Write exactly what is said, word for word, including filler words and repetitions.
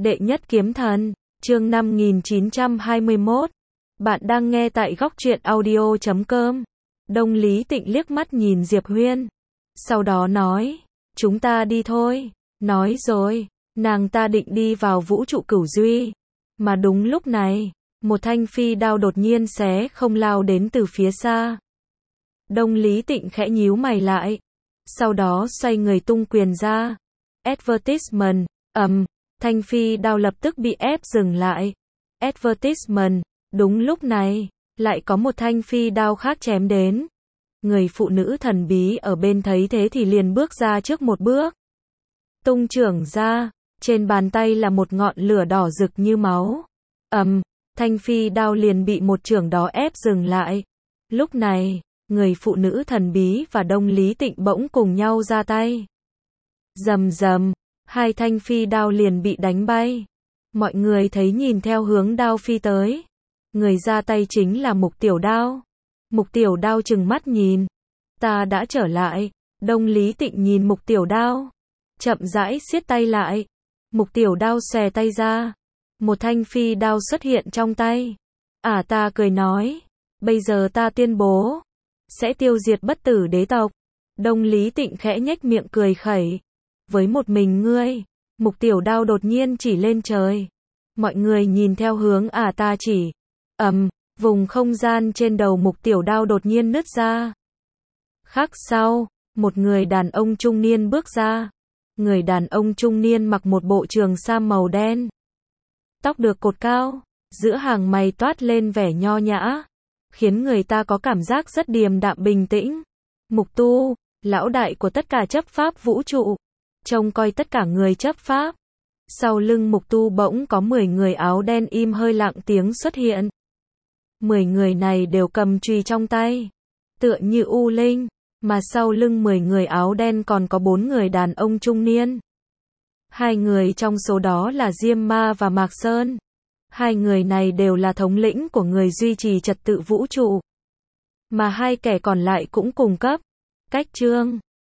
Đệ nhất kiếm thần, chương năm nghìn chín trăm hai mươi mốt. Bạn đang nghe tại góc truyện audio chấm com. Đông Lý Tịnh liếc mắt nhìn Diệp Huyên. Sau đó nói, chúng ta đi thôi. Nói rồi, nàng ta định đi vào vũ trụ cửu duy. Mà đúng lúc này, một thanh phi đao đột nhiên xé không lao đến từ phía xa. Đông Lý Tịnh khẽ nhíu mày lại. Sau đó xoay người tung quyền ra. Advertisement, ầm. Thanh phi đao lập tức bị ép dừng lại. Advertisement, đúng lúc này, lại có một thanh phi đao khác chém đến. Người phụ nữ thần bí ở bên thấy thế thì liền bước ra trước một bước. Tung chưởng ra, trên bàn tay là một ngọn lửa đỏ rực như máu. Ầm, thanh phi đao liền bị một chưởng đó ép dừng lại. Lúc này, người phụ nữ thần bí và Đông Lý Tịnh bỗng cùng nhau ra tay. Rầm rầm. Hai thanh phi đao liền bị đánh bay. Mọi người thấy nhìn theo hướng đao phi tới. Người ra tay chính là Mục Tiểu Đao. Mục Tiểu Đao trừng mắt nhìn. Ta đã trở lại. Đông Lý Tịnh nhìn Mục Tiểu Đao. Chậm rãi siết tay lại. Mục Tiểu Đao xòe tay ra. Một thanh phi đao xuất hiện trong tay. À ta cười nói. Bây giờ ta tuyên bố. Sẽ tiêu diệt bất tử đế tộc. Đông Lý Tịnh khẽ nhếch miệng cười khẩy. Với một mình ngươi, Mục Tiểu Đao đột nhiên chỉ lên trời. Mọi người nhìn theo hướng à ta chỉ. Ầm, vùng không gian trên đầu Mục Tiểu Đao đột nhiên nứt ra. Khắc sau, một người đàn ông trung niên bước ra. Người đàn ông trung niên mặc một bộ trường sam màu đen. Tóc được cột cao, giữa hàng mày toát lên vẻ nho nhã, khiến người ta có cảm giác rất điềm đạm bình tĩnh. Mục Tu, lão đại của tất cả chấp pháp vũ trụ. Trông coi tất cả người chấp pháp. Sau lưng Mục Tu bỗng có mười người áo đen im hơi lặng tiếng xuất hiện. mười người này đều cầm chùy trong tay, tựa như u linh, mà sau lưng mười người áo đen còn có bốn người đàn ông trung niên. Hai người trong số đó là Diêm Ma và Mạc Sơn. Hai người này đều là thống lĩnh của người duy trì trật tự vũ trụ. Mà hai kẻ còn lại cũng cùng cấp. Cách chương